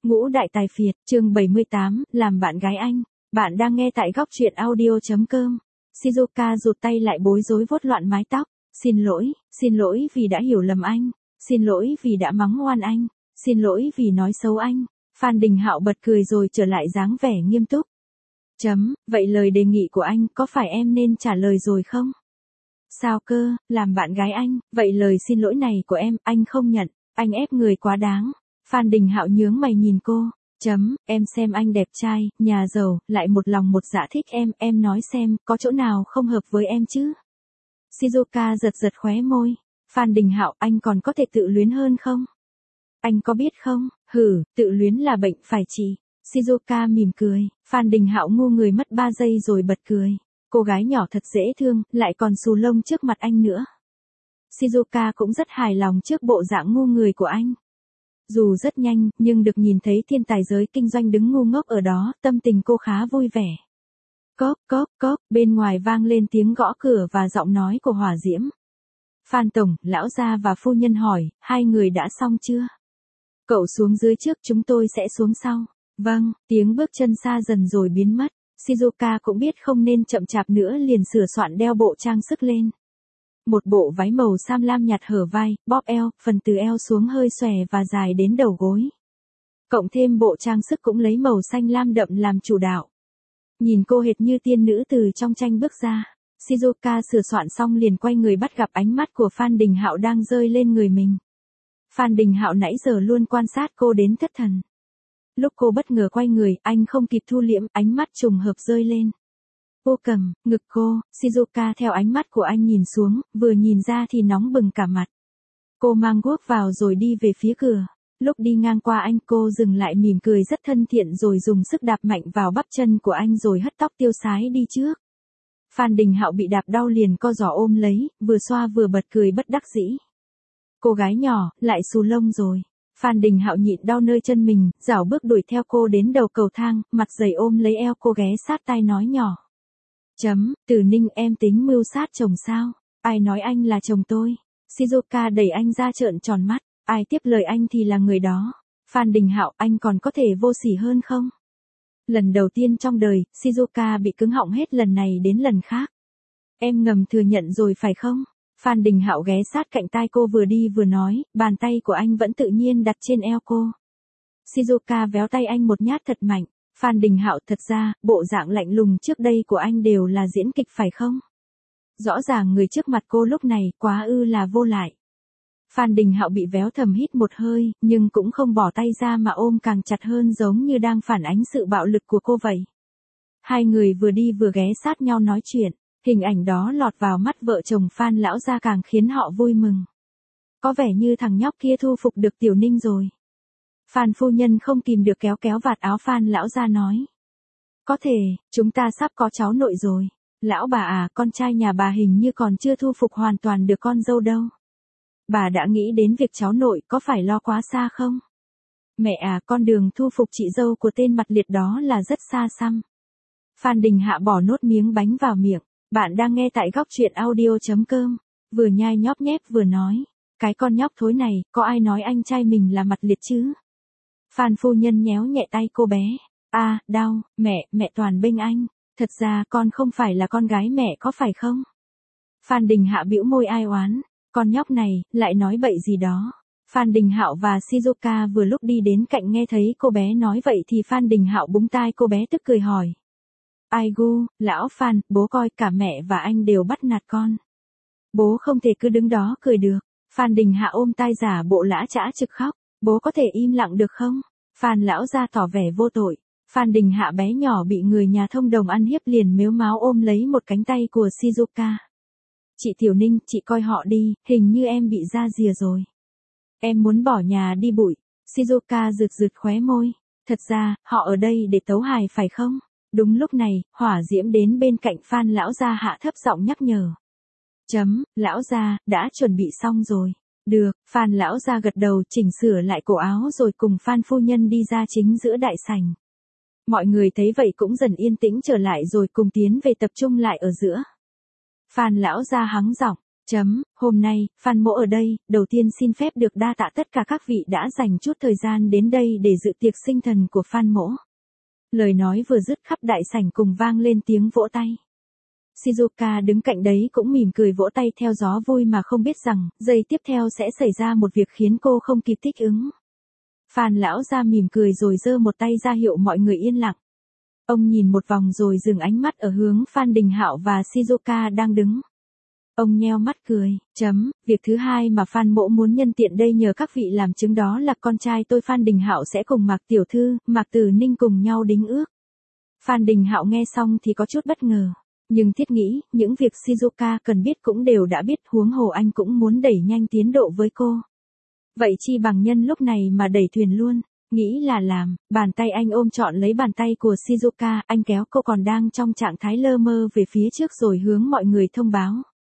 Ngũ Đại Tài Phiệt, chương 78, làm bạn gái anh. Bạn đang nghe tại góc truyện audio.com. Shizuka rụt tay lại bối rối vuốt loạn mái tóc. Xin lỗi vì đã hiểu lầm anh. Xin lỗi vì đã mắng oan anh. Xin lỗi vì nói xấu anh. Phan Đình Hạo bật cười rồi trở lại dáng vẻ nghiêm túc. Vậy lời đề nghị của anh có phải em nên trả lời rồi không? Sao cơ, làm bạn gái anh, vậy lời xin lỗi này của em, anh không nhận, anh ép người quá đáng. Phan Đình Hạo nhướng mày nhìn cô. Em xem anh đẹp trai, nhà giàu, lại một lòng một dạ thích em nói xem, có chỗ nào không hợp với em chứ? Shizuka giật khóe môi. Phan Đình Hạo, anh còn có thể tự luyến hơn không? Anh có biết không, tự luyến là bệnh phải trị. Shizuka mỉm cười, Phan Đình Hạo ngu người mất 3 giây rồi bật cười. Cô gái nhỏ thật dễ thương, lại còn xù lông trước mặt anh nữa. Shizuka cũng rất hài lòng trước bộ dạng ngu người của anh. Dù rất nhanh, nhưng được nhìn thấy thiên tài giới kinh doanh đứng ngu ngốc ở đó, tâm tình cô khá vui vẻ. Cốp, bên ngoài vang lên tiếng gõ cửa và giọng nói của Hỏa Diễm. Phan Tổng, lão gia và phu nhân hỏi, hai người đã xong chưa? Cậu xuống dưới trước, chúng tôi sẽ xuống sau. Vâng, tiếng bước chân xa dần rồi biến mất. Shizuka cũng biết không nên chậm chạp nữa liền sửa soạn đeo bộ trang sức lên. Một bộ váy màu sam lam nhạt hở vai, bóp eo, phần từ eo xuống hơi xòe và dài đến đầu gối. Cộng thêm bộ trang sức cũng lấy màu xanh lam đậm làm chủ đạo. Nhìn cô hệt như tiên nữ từ trong tranh bước ra. Shizuka sửa soạn xong liền quay người bắt gặp ánh mắt của Phan Đình Hạo đang rơi lên người mình. Phan Đình Hạo nãy giờ luôn quan sát cô đến thất thần. Lúc cô bất ngờ quay người, anh không kịp thu liễm, ánh mắt trùng hợp rơi lên. Cô cầm, ngực cô, Shizuka theo ánh mắt của anh nhìn xuống, vừa nhìn ra thì nóng bừng cả mặt. Cô mang guốc vào rồi đi về phía cửa. Lúc đi ngang qua anh cô dừng lại mỉm cười rất thân thiện rồi dùng sức đạp mạnh vào bắp chân của anh rồi hất tóc tiêu sái đi trước. Phan Đình Hạo bị đạp đau liền co giò ôm lấy, vừa xoa vừa bật cười bất đắc dĩ. Cô gái nhỏ, lại xù lông rồi. Phan Đình Hạo nhịn đau nơi chân mình, rảo bước đuổi theo cô đến đầu cầu thang, mặt dày ôm lấy eo cô ghé sát tai nói nhỏ. Từ Ninh em tính mưu sát chồng sao? Ai nói anh là chồng tôi? Shizuka đẩy anh ra trợn tròn mắt, ai tiếp lời anh thì là người đó. Phan Đình Hạo, anh còn có thể vô sỉ hơn không? Lần đầu tiên trong đời, Shizuka bị cứng họng hết lần này đến lần khác. Em ngầm thừa nhận rồi phải không? Phan Đình Hạo ghé sát cạnh tai cô vừa đi vừa nói, bàn tay của anh vẫn tự nhiên đặt trên eo cô. Shizuka véo tay anh một nhát thật mạnh. Phan Đình Hạo, thật ra, bộ dạng lạnh lùng trước đây của anh đều là diễn kịch phải không? Rõ ràng người trước mặt cô lúc này quá ư là vô lại. Phan Đình Hạo bị véo thầm hít một hơi, nhưng cũng không bỏ tay ra mà ôm càng chặt hơn giống như đang phản ánh sự bạo lực của cô vậy. Hai người vừa đi vừa ghé sát nhau nói chuyện, hình ảnh đó lọt vào mắt vợ chồng Phan lão gia càng khiến họ vui mừng. Có vẻ như thằng nhóc kia thu phục được Tiểu Ninh rồi. Phan phu nhân không kìm được kéo vạt áo Phan lão gia nói. Có thể, chúng ta sắp có cháu nội rồi. Lão bà à, con trai nhà bà hình như còn chưa thu phục hoàn toàn được con dâu đâu. Bà đã nghĩ đến việc cháu nội có phải lo quá xa không? Mẹ à, con đường thu phục chị dâu của tên mặt liệt đó là rất xa xăm. Phan Đình Hạ bỏ nốt miếng bánh vào miệng. Bạn đang nghe tại góc truyện audio.com. Vừa nhai nhóp nhép vừa nói. Cái con nhóc thối này, có ai nói anh trai mình là mặt liệt chứ? Phan phu nhân nhéo nhẹ tay cô bé. Đau, mẹ toàn bênh anh. Thật ra con không phải là con gái mẹ có phải không? Phan Đình Hạ bĩu môi ai oán. Con nhóc này, lại nói bậy gì đó. Phan Đình Hạo và Shizuka vừa lúc đi đến cạnh nghe thấy cô bé nói vậy thì Phan Đình Hạo búng tai cô bé tức cười hỏi. Ai gu, lão Phan, bố coi cả mẹ và anh đều bắt nạt con. Bố không thể cứ đứng đó cười được. Phan Đình Hạ ôm tai giả bộ lã chã trực khóc. Bố có thể im lặng được không? Phan lão ra tỏ vẻ vô tội. Phan Đình Hạ bé nhỏ bị người nhà thông đồng ăn hiếp liền mếu máo ôm lấy một cánh tay của Shizuka. Chị Tiểu Ninh, chị coi họ đi, hình như em bị ra rìa rồi. Em muốn bỏ nhà đi bụi. Shizuka rượt khóe môi. Thật ra, họ ở đây để tấu hài phải không? Đúng lúc này, Hỏa Diễm đến bên cạnh Phan lão gia hạ thấp giọng nhắc nhở. Lão gia, đã chuẩn bị xong rồi. Được, Phan lão gia gật đầu chỉnh sửa lại cổ áo rồi cùng Phan phu nhân đi ra chính giữa đại sảnh. Mọi người thấy vậy cũng dần yên tĩnh trở lại rồi cùng tiến về tập trung lại ở giữa. Phan lão gia hắng giọng, Hôm nay, Phan Mỗ ở đây, đầu tiên xin phép được đa tạ tất cả các vị đã dành chút thời gian đến đây để dự tiệc sinh thần của Phan Mỗ. Lời nói vừa dứt khắp đại sảnh cùng vang lên tiếng vỗ tay. Shizuka đứng cạnh đấy cũng mỉm cười vỗ tay theo gió vui mà không biết rằng, giây tiếp theo sẽ xảy ra một việc khiến cô không kịp thích ứng. Phan lão ra mỉm cười rồi giơ một tay ra hiệu mọi người yên lặng. Ông nhìn một vòng rồi dừng ánh mắt ở hướng Phan Đình Hạo và Shizuka đang đứng. Ông nheo mắt cười, việc thứ hai mà Phan Mỗ muốn nhân tiện đây nhờ các vị làm chứng đó là con trai tôi Phan Đình Hạo sẽ cùng Mạc Tiểu Thư, Mạc Tử Ninh cùng nhau đính ước. Phan Đình Hạo nghe xong thì có chút bất ngờ, nhưng thiết nghĩ, những việc Shizuka cần biết cũng đều đã biết, huống hồ anh cũng muốn đẩy nhanh tiến độ với cô. Vậy chi bằng nhân lúc này mà đẩy thuyền luôn, nghĩ là làm, bàn tay anh ôm trọn lấy bàn tay của Shizuka, anh kéo cô còn đang trong trạng thái lơ mơ về phía trước rồi hướng mọi người thông báo.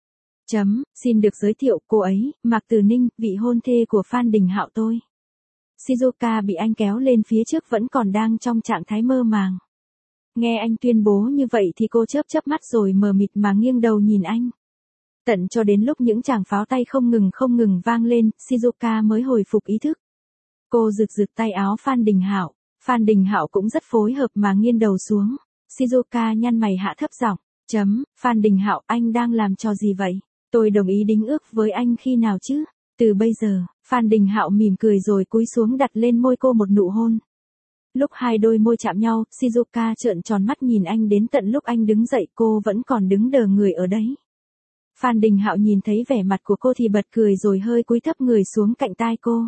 Xin được giới thiệu cô ấy, Mạc Tử Ninh, vị hôn thê của Phan Đình Hạo tôi. Shizuka bị anh kéo lên phía trước vẫn còn đang trong trạng thái mơ màng. Nghe anh tuyên bố như vậy thì cô chớp mắt rồi mờ mịt mà nghiêng đầu nhìn anh. Tận cho đến lúc những tràng pháo tay không ngừng vang lên, Shizuka mới hồi phục ý thức. Cô giật tay áo Phan Đình Hạo. Phan Đình Hạo cũng rất phối hợp mà nghiêng đầu xuống. Shizuka nhăn mày hạ thấp giọng. Phan Đình Hạo, anh đang làm trò gì vậy? Tôi đồng ý đính ước với anh khi nào chứ? Từ bây giờ, Phan Đình Hạo mỉm cười rồi cúi xuống đặt lên môi cô một nụ hôn. Lúc hai đôi môi chạm nhau, Shizuka trợn tròn mắt nhìn anh đến tận lúc anh đứng dậy cô vẫn còn đứng đờ người ở đấy. Phan Đình Hạo nhìn thấy vẻ mặt của cô thì bật cười rồi hơi cúi thấp người xuống cạnh tai cô.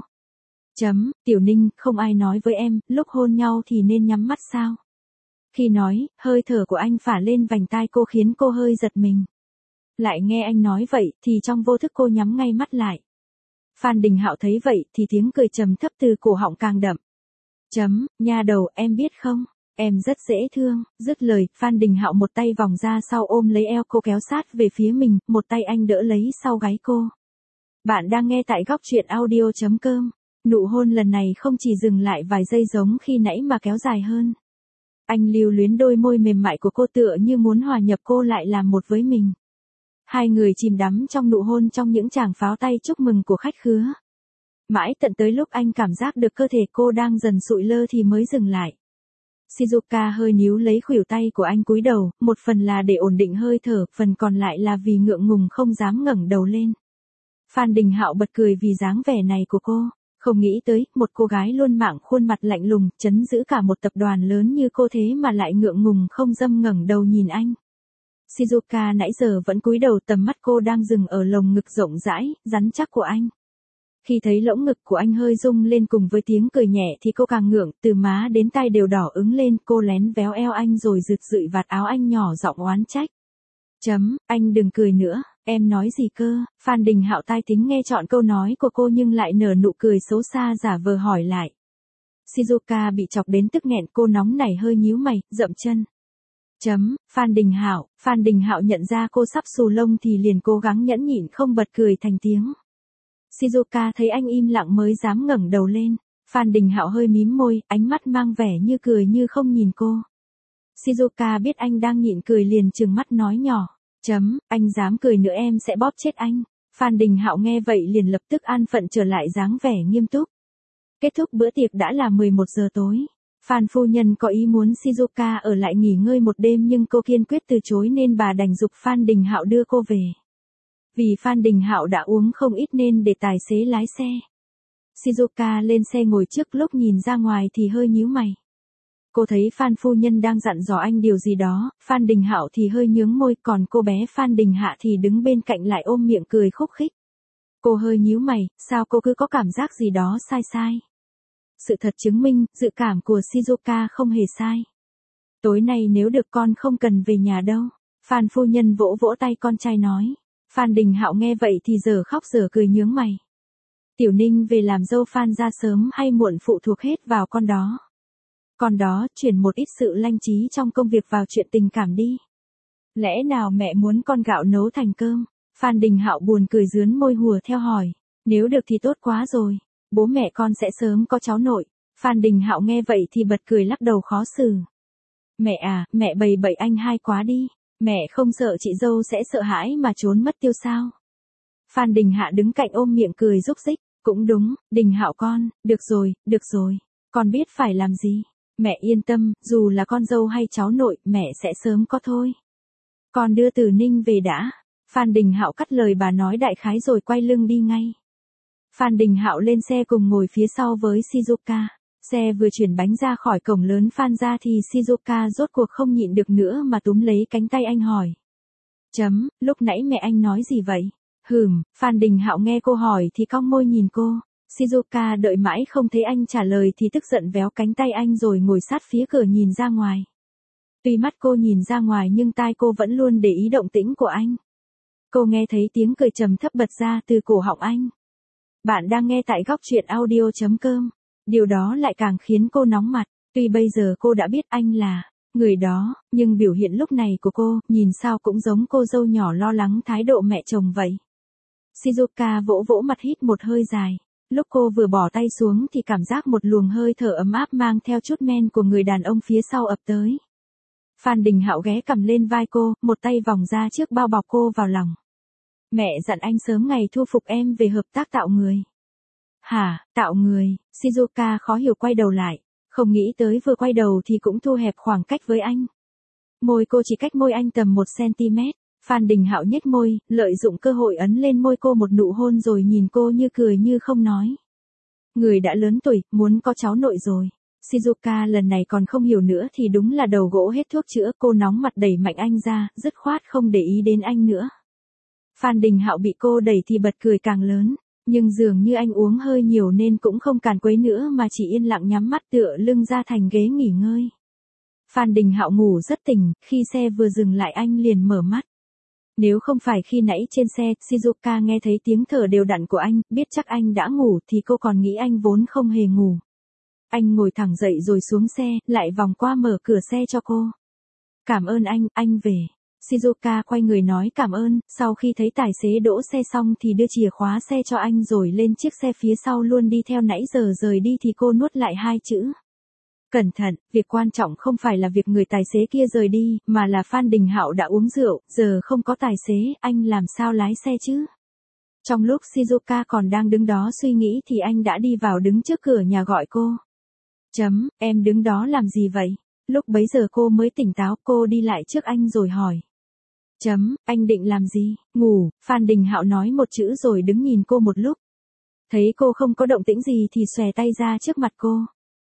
Tiểu Ninh, không ai nói với em, lúc hôn nhau thì nên nhắm mắt sao? Khi nói, hơi thở của anh phả lên vành tai cô khiến cô hơi giật mình. Lại nghe anh nói vậy, thì trong vô thức cô nhắm ngay mắt lại. Phan Đình Hạo thấy vậy, thì tiếng cười trầm thấp từ cổ họng càng đậm. Nha đầu, em biết không, em rất dễ thương. Dứt lời, Phan Đình Hạo một tay vòng ra sau ôm lấy eo cô kéo sát về phía mình, một tay anh đỡ lấy sau gáy cô. Bạn đang nghe tại góc truyện audio.com. Nụ hôn lần này không chỉ dừng lại vài giây giống khi nãy mà kéo dài hơn. Anh lưu luyến đôi môi mềm mại của cô tựa như muốn hòa nhập cô lại làm một với mình. Hai người chìm đắm trong nụ hôn trong những tràng pháo tay chúc mừng của khách khứa. Mãi tận tới lúc anh cảm giác được cơ thể cô đang dần sụi lơ thì mới dừng lại. Shizuka hơi níu lấy khuỷu tay của anh cúi đầu, một phần là để ổn định hơi thở, phần còn lại là vì ngượng ngùng không dám ngẩng đầu lên. Phan Đình Hạo bật cười vì dáng vẻ này của cô, không nghĩ tới, một cô gái luôn mảng khuôn mặt lạnh lùng, trấn giữ cả một tập đoàn lớn như cô thế mà lại ngượng ngùng không dám ngẩng đầu nhìn anh. Shizuka nãy giờ vẫn cúi đầu, tầm mắt cô đang dừng ở lồng ngực rộng rãi, rắn chắc của anh. Khi thấy lỗng ngực của anh hơi rung lên cùng với tiếng cười nhẹ thì cô càng ngượng, từ má đến tai đều đỏ ửng lên, cô lén véo eo anh rồi rực rượi vạt áo anh nhỏ giọng oán trách. Anh đừng cười nữa, em nói gì cơ? Phan Đình Hạo tai tính nghe trọn câu nói của cô nhưng lại nở nụ cười xấu xa giả vờ hỏi lại. Shizuka bị chọc đến tức nghẹn, cô nóng nảy hơi nhíu mày, dậm chân. Phan Đình Hạo nhận ra cô sắp xù lông thì liền cố gắng nhẫn nhịn không bật cười thành tiếng. Shizuka thấy anh im lặng mới dám ngẩng đầu lên. Phan Đình Hạo hơi mím môi, ánh mắt mang vẻ như cười như không nhìn cô. Shizuka biết anh đang nhịn cười liền trừng mắt nói nhỏ. Anh dám cười nữa em sẽ bóp chết anh. Phan Đình Hạo nghe vậy liền lập tức an phận trở lại dáng vẻ nghiêm túc. Kết thúc bữa tiệc đã là 11 giờ tối. Phan phu nhân có ý muốn Shizuka ở lại nghỉ ngơi một đêm nhưng cô kiên quyết từ chối nên bà đành giục Phan Đình Hạo đưa cô về. Vì Phan Đình Hạo đã uống không ít nên để tài xế lái xe. Shizuka lên xe ngồi trước, lúc nhìn ra ngoài thì hơi nhíu mày. Cô thấy Phan phu nhân đang dặn dò anh điều gì đó, Phan Đình Hạo thì hơi nhướng môi, còn cô bé Phan Đình Hạ thì đứng bên cạnh lại ôm miệng cười khúc khích. Cô hơi nhíu mày, sao cô cứ có cảm giác gì đó sai sai. Sự thật chứng minh, dự cảm của Shizuka không hề sai. Tối nay nếu được con không cần về nhà đâu. Phan phu nhân vỗ vỗ tay con trai nói. Phan Đình Hạo nghe vậy thì giờ khóc giờ cười nhướng mày. Tiểu Ninh về làm dâu Phan ra sớm hay muộn phụ thuộc hết vào con đó. Con đó chuyển một ít sự lanh trí trong công việc vào chuyện tình cảm đi. Lẽ nào mẹ muốn con gạo nấu thành cơm? Phan Đình Hạo buồn cười rướn môi hùa theo hỏi. Nếu được thì tốt quá rồi. Bố mẹ con sẽ sớm có cháu nội. Phan Đình Hạo nghe vậy thì bật cười lắc đầu khó xử. Mẹ à, mẹ bày bậy anh hai quá đi. Mẹ không sợ chị dâu sẽ sợ hãi mà trốn mất tiêu sao? Phan Đình Hạ đứng cạnh ôm miệng cười rúc rích, cũng đúng, Đình Hạo con, được rồi, con biết phải làm gì. Mẹ yên tâm, dù là con dâu hay cháu nội, mẹ sẽ sớm có thôi. Con đưa Từ Ninh về đã. Phan Đình Hạo cắt lời bà nói đại khái rồi quay lưng đi ngay. Phan Đình Hạo lên xe cùng ngồi phía sau với Shizuka. Xe vừa chuyển bánh ra khỏi cổng lớn Phan ra thì Shizuka rốt cuộc không nhịn được nữa mà túm lấy cánh tay anh hỏi. Lúc nãy mẹ anh nói gì vậy? Phan Đình Hạo nghe cô hỏi thì cong môi nhìn cô. Shizuka đợi mãi không thấy anh trả lời thì tức giận véo cánh tay anh rồi ngồi sát phía cửa nhìn ra ngoài. Tuy mắt cô nhìn ra ngoài nhưng tai cô vẫn luôn để ý động tĩnh của anh. Cô nghe thấy tiếng cười trầm thấp bật ra từ cổ họng anh. Bạn đang nghe tại góc truyện audio.com. Điều đó lại càng khiến cô nóng mặt. Tuy bây giờ cô đã biết anh là người đó, nhưng biểu hiện lúc này của cô, nhìn sao cũng giống cô dâu nhỏ lo lắng thái độ mẹ chồng vậy. Shizuka vỗ vỗ mặt hít một hơi dài. Lúc cô vừa bỏ tay xuống thì cảm giác một luồng hơi thở ấm áp mang theo chút men của người đàn ông phía sau ập tới. Phan Đình Hạo ghé cằm lên vai cô, một tay vòng ra trước bao bọc cô vào lòng. Mẹ dặn anh sớm ngày thu phục em về hợp tác tạo người. Hả, tạo người? Shizuka khó hiểu quay đầu lại. Không nghĩ tới vừa quay đầu thì cũng thu hẹp khoảng cách với anh. Môi cô chỉ cách môi anh tầm 1cm. Phan Đình Hạo nhếch môi, lợi dụng cơ hội ấn lên môi cô một nụ hôn rồi nhìn cô như cười như không nói. Người đã lớn tuổi, muốn có cháu nội rồi. Shizuka lần này còn không hiểu nữa thì đúng là đầu gỗ hết thuốc chữa. Cô nóng mặt đẩy mạnh anh ra, dứt khoát không để ý đến anh nữa. Phan Đình Hạo bị cô đẩy thì bật cười càng lớn. Nhưng dường như anh uống hơi nhiều nên cũng không càn quấy nữa mà chỉ yên lặng nhắm mắt tựa lưng ra thành ghế nghỉ ngơi. Phan Đình Hạo ngủ rất tỉnh, khi xe vừa dừng lại anh liền mở mắt. Nếu không phải khi nãy trên xe, Shizuka nghe thấy tiếng thở đều đặn của anh, biết chắc anh đã ngủ thì cô còn nghĩ anh vốn không hề ngủ. Anh ngồi thẳng dậy rồi xuống xe, lại vòng qua mở cửa xe cho cô. Cảm ơn anh về. Shizuka quay người nói cảm ơn, sau khi thấy tài xế đỗ xe xong thì đưa chìa khóa xe cho anh rồi lên chiếc xe phía sau luôn đi theo nãy giờ rời đi thì cô nuốt lại hai chữ. Cẩn thận, việc quan trọng không phải là việc người tài xế kia rời đi, mà là Phan Đình Hạo đã uống rượu, giờ không có tài xế, anh làm sao lái xe chứ? Trong lúc Shizuka còn đang đứng đó suy nghĩ thì anh đã đi vào đứng trước cửa nhà gọi cô. Em đứng đó làm gì vậy? Lúc bấy giờ cô mới tỉnh táo, cô đi lại trước anh rồi hỏi. Anh định làm gì? Ngủ, Phan Đình Hạo nói một chữ rồi đứng nhìn cô một lúc. Thấy cô không có động tĩnh gì thì xòe tay ra trước mặt cô.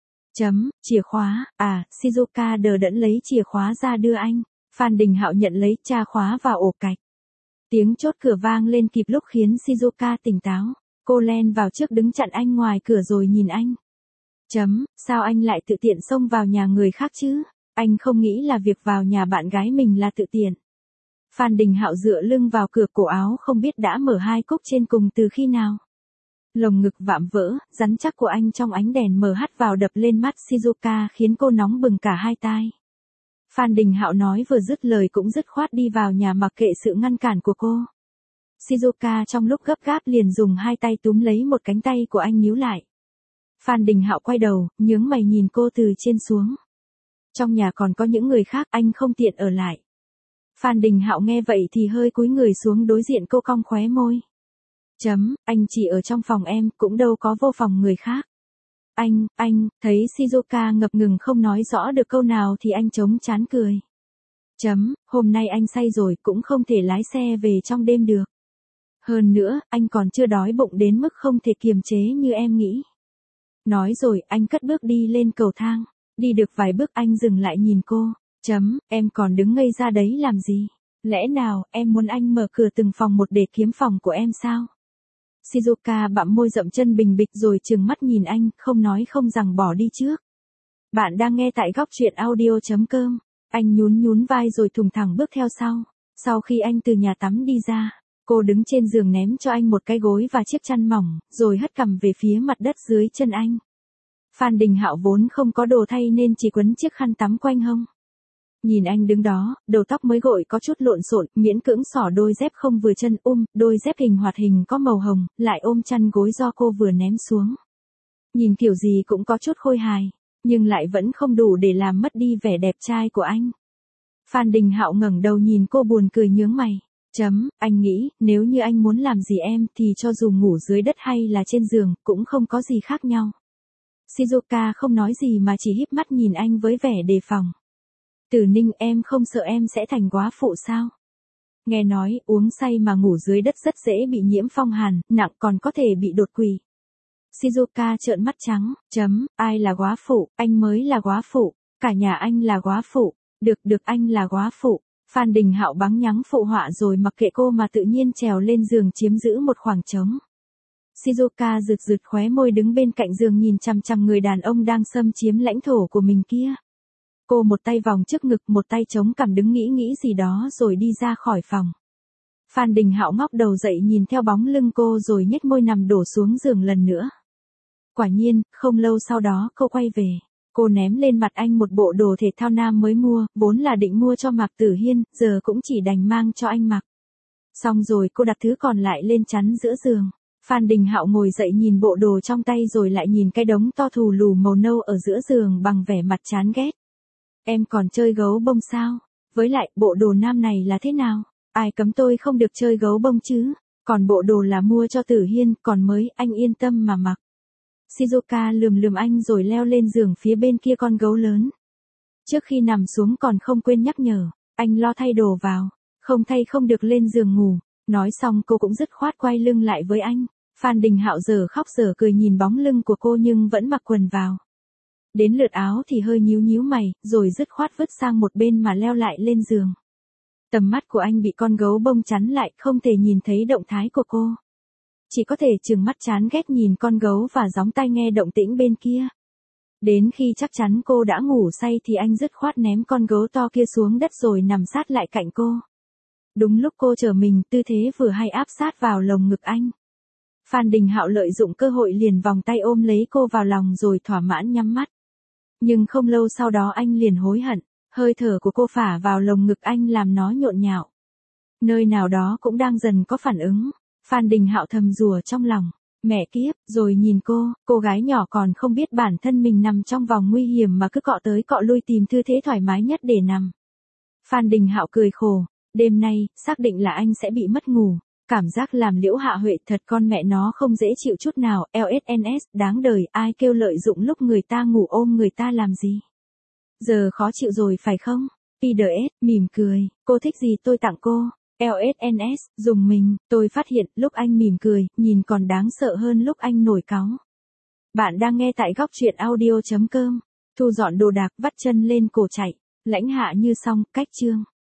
Chìa khóa, Shizuka đờ đẫn lấy chìa khóa ra đưa anh. Phan Đình Hạo nhận lấy tra khóa vào ổ cạch. Tiếng chốt cửa vang lên kịp lúc khiến Shizuka tỉnh táo. Cô len vào trước đứng chặn anh ngoài cửa rồi nhìn anh. Sao anh lại tự tiện xông vào nhà người khác chứ? Anh không nghĩ là việc vào nhà bạn gái mình là tự tiện. Phan Đình Hạo dựa lưng vào cửa, cổ áo không biết đã mở hai cúc trên cùng từ khi nào. Lồng ngực vạm vỡ, rắn chắc của anh trong ánh đèn mờ hắt vào đập lên mắt Shizuka khiến cô nóng bừng cả hai tai. Phan Đình Hạo nói vừa dứt lời cũng dứt khoát đi vào nhà mặc kệ sự ngăn cản của cô. Shizuka trong lúc gấp gáp liền dùng hai tay túm lấy một cánh tay của anh níu lại. Phan Đình Hạo quay đầu, nhướng mày nhìn cô từ trên xuống. Trong nhà còn có những người khác, anh không tiện ở lại. Phan Đình Hạo nghe vậy thì hơi cúi người xuống đối diện cô, cong khóe môi. Anh chỉ ở trong phòng em, cũng đâu có vô phòng người khác. Anh, thấy Shizuka ngập ngừng không nói rõ được câu nào thì anh chống trán cười. Hôm nay anh say rồi cũng không thể lái xe về trong đêm được. Hơn nữa, anh còn chưa đói bụng đến mức không thể kiềm chế như em nghĩ. Nói rồi, anh cất bước đi lên cầu thang. Đi được vài bước anh dừng lại nhìn cô. Em còn đứng ngây ra đấy làm gì? Lẽ nào, em muốn anh mở cửa từng phòng một để kiếm phòng của em sao? Shizuka bặm môi dậm chân bình bịch rồi trừng mắt nhìn anh, không nói không rằng bỏ đi trước. Bạn đang nghe tại góc truyện audio.com. Anh nhún vai rồi thùng thẳng bước theo sau. Sau khi anh từ nhà tắm đi ra, cô đứng trên giường ném cho anh một cái gối và chiếc chăn mỏng, rồi hất cằm về phía mặt đất dưới chân anh. Phan Đình Hạo vốn không có đồ thay nên chỉ quấn chiếc khăn tắm quanh hông. Nhìn anh đứng đó, đầu tóc mới gội có chút lộn xộn, miễn cưỡng xỏ đôi dép không vừa chân, đôi dép hình hoạt hình có màu hồng, lại ôm chăn gối do cô vừa ném xuống. Nhìn kiểu gì cũng có chút khôi hài, nhưng lại vẫn không đủ để làm mất đi vẻ đẹp trai của anh. Phan Đình Hạo ngẩng đầu nhìn cô buồn cười nhướng mày. Anh nghĩ, nếu như anh muốn làm gì em thì cho dù ngủ dưới đất hay là trên giường, cũng không có gì khác nhau. Shizuka không nói gì mà chỉ híp mắt nhìn anh với vẻ đề phòng. Tử Ninh, em không sợ em sẽ thành góa phụ sao? Nghe nói, uống say mà ngủ dưới đất rất dễ bị nhiễm phong hàn, nặng còn có thể bị đột quỵ. Shizuka trợn mắt trắng, ai là góa phụ, anh mới là góa phụ, cả nhà anh là góa phụ, được anh là góa phụ. Phan Đình Hạo bắn nhắng phụ họa rồi mặc kệ cô mà tự nhiên trèo lên giường chiếm giữ một khoảng trống. Shizuka rực khóe môi đứng bên cạnh giường nhìn chằm chằm người đàn ông đang xâm chiếm lãnh thổ của mình kia. Cô một tay vòng trước ngực, một tay chống cằm đứng nghĩ gì đó rồi đi ra khỏi phòng. Phan Đình Hạo ngóc đầu dậy nhìn theo bóng lưng cô rồi nhếch môi nằm đổ xuống giường lần nữa. Quả nhiên, không lâu sau đó cô quay về. Cô ném lên mặt anh một bộ đồ thể thao nam mới mua, vốn là định mua cho Mạc Tử Hiên, giờ cũng chỉ đành mang cho anh mặc. Xong rồi cô đặt thứ còn lại lên chắn giữa giường. Phan Đình Hạo ngồi dậy nhìn bộ đồ trong tay rồi lại nhìn cái đống to thù lù màu nâu ở giữa giường bằng vẻ mặt chán ghét. Em còn chơi gấu bông sao? Với lại, bộ đồ nam này là thế nào? Ai cấm tôi không được chơi gấu bông chứ? Còn bộ đồ là mua cho Tử Hiên, còn mới, anh yên tâm mà mặc. Shizuka lườm anh rồi leo lên giường phía bên kia con gấu lớn. Trước khi nằm xuống còn không quên nhắc nhở, anh lo thay đồ vào, không thay không được lên giường ngủ. Nói xong cô cũng dứt khoát quay lưng lại với anh. Phan Đình Hạo giờ khóc giờ cười nhìn bóng lưng của cô nhưng vẫn mặc quần vào. Đến lượt áo thì hơi nhíu mày, rồi dứt khoát vứt sang một bên mà leo lại lên giường. Tầm mắt của anh bị con gấu bông chắn lại, không thể nhìn thấy động thái của cô. Chỉ có thể trừng mắt chán ghét nhìn con gấu và gióng tai nghe động tĩnh bên kia. Đến khi chắc chắn cô đã ngủ say thì anh dứt khoát ném con gấu to kia xuống đất rồi nằm sát lại cạnh cô. Đúng lúc cô trở mình, tư thế vừa hay áp sát vào lồng ngực anh. Phan Đình Hạo lợi dụng cơ hội liền vòng tay ôm lấy cô vào lòng rồi thỏa mãn nhắm mắt. Nhưng không lâu sau đó anh liền hối hận, hơi thở của cô phả vào lồng ngực anh làm nó nhộn nhạo. Nơi nào đó cũng đang dần có phản ứng. Phan Đình Hạo thầm rủa trong lòng, mẹ kiếp, rồi nhìn cô gái nhỏ còn không biết bản thân mình nằm trong vòng nguy hiểm mà cứ cọ tới cọ lui tìm tư thế thoải mái nhất để nằm. Phan Đình Hạo cười khổ, đêm nay, xác định là anh sẽ bị mất ngủ. Cảm giác làm Liễu Hạ Huệ thật con mẹ nó không dễ chịu chút nào, LSNS, đáng đời, ai kêu lợi dụng lúc người ta ngủ ôm người ta làm gì. Giờ khó chịu rồi phải không? PDS, mỉm cười, cô thích gì tôi tặng cô. LSNS, dùng mình, tôi phát hiện lúc anh mỉm cười, nhìn còn đáng sợ hơn lúc anh nổi cáu. Bạn đang nghe tại góc truyện audio.com. Thu dọn đồ đạc, vắt chân lên cổ chạy. Lãnh Hạ Như xong, cách chương.